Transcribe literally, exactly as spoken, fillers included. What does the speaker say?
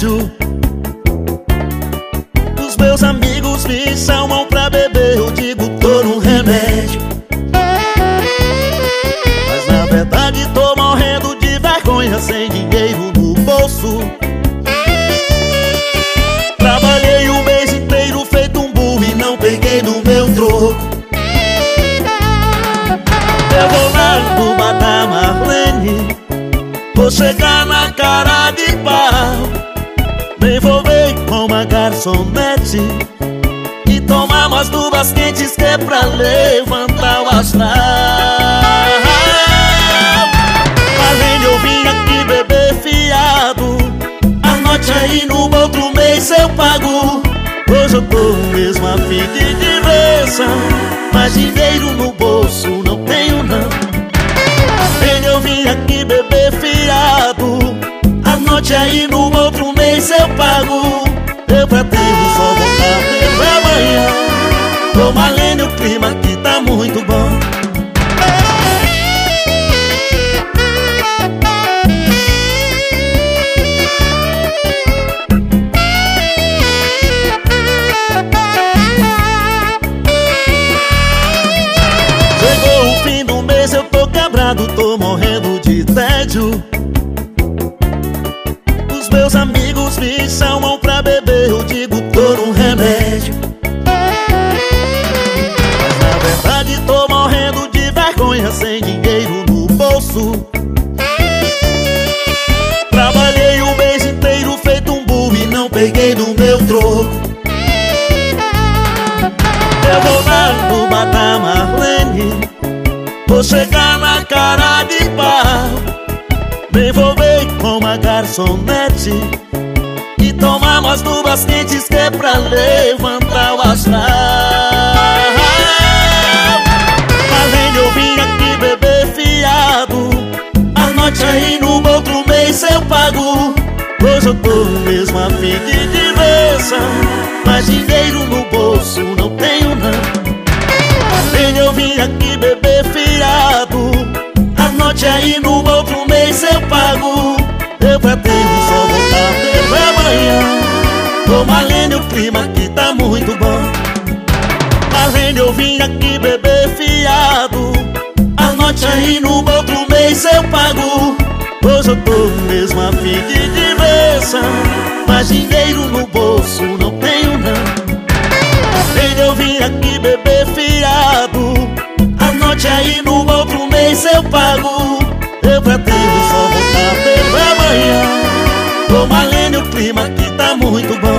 tédio. Os meus amigos me chamam pra beber, eu digo tô num remédio. Mas na verdade tô morrendo de vergonha, sem dinheiro no bolso. Trabalhei o mês inteiro feito um burro e não peguei no meu troco. Eu vou lá no bar da Marlene, vou chegar na cara de pau, me envolver com uma garçonete e tomar umas duvas quentes que é pra levantar o astral. Marlene, eu vim aqui beber fiado, anote aí, no outro mês eu pago. Hoje eu tô mesmo a fim de diversão, mas dinheiro no bolso não tenho não. Marlene, eu vim aqui beber fiado, anote aí, no outro mês eu pago. Eu pretendo só voltar pela amanhã. Ô Marlene, o clima aqui tá muito bom. Chegou o fim do mês, eu tô quebrado, tô morrendo de tédio. Os meus amigos me chamam pra beber, eu digo tô num remédio. Mas na verdade tô morrendo de vergonha, sem dinheiro no bolso. Trabalhei o mês inteiro feito um burro e não peguei no meu troco. Eu vou lá no bar da Marlene, vou chegar na cara de pau, me envolver com uma garçonete e tomar umas duvas quentes que é pra levantar o astral. Marlene, eu vim aqui beber fiado, anote aí, no outro mês eu pago. Hoje eu tô mesmo a fim de diversão, mas dinheiro no bolso não tenho não. Marlene, eu vim aqui beber fiado, anote aí, no outro mês eu pago. Eu pretendo só voltar pela amanhã. Ô Marlene, o clima aqui tá muito bom. Marlene, eu vim aqui beber fiado, anote aí, no outro mês eu pago. Hoje eu tô mesmo a fim de diversão, mas dinheiro no bolso não tenho não. Marlene, eu vim aqui beber fiado, anote aí, no outro mês eu pago. Eu pretendo só voltar pela amanhã. Ô Marlene, o clima aqui tá muito bom.